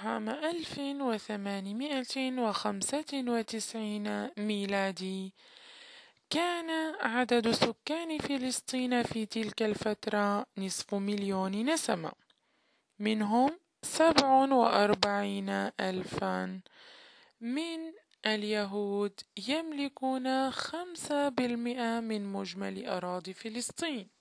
عام 1895 ميلادي، كان عدد سكان فلسطين في تلك الفترة نصف مليون نسمة، منهم 47 ألفا من اليهود يملكون 5% من مجمل أراضي فلسطين.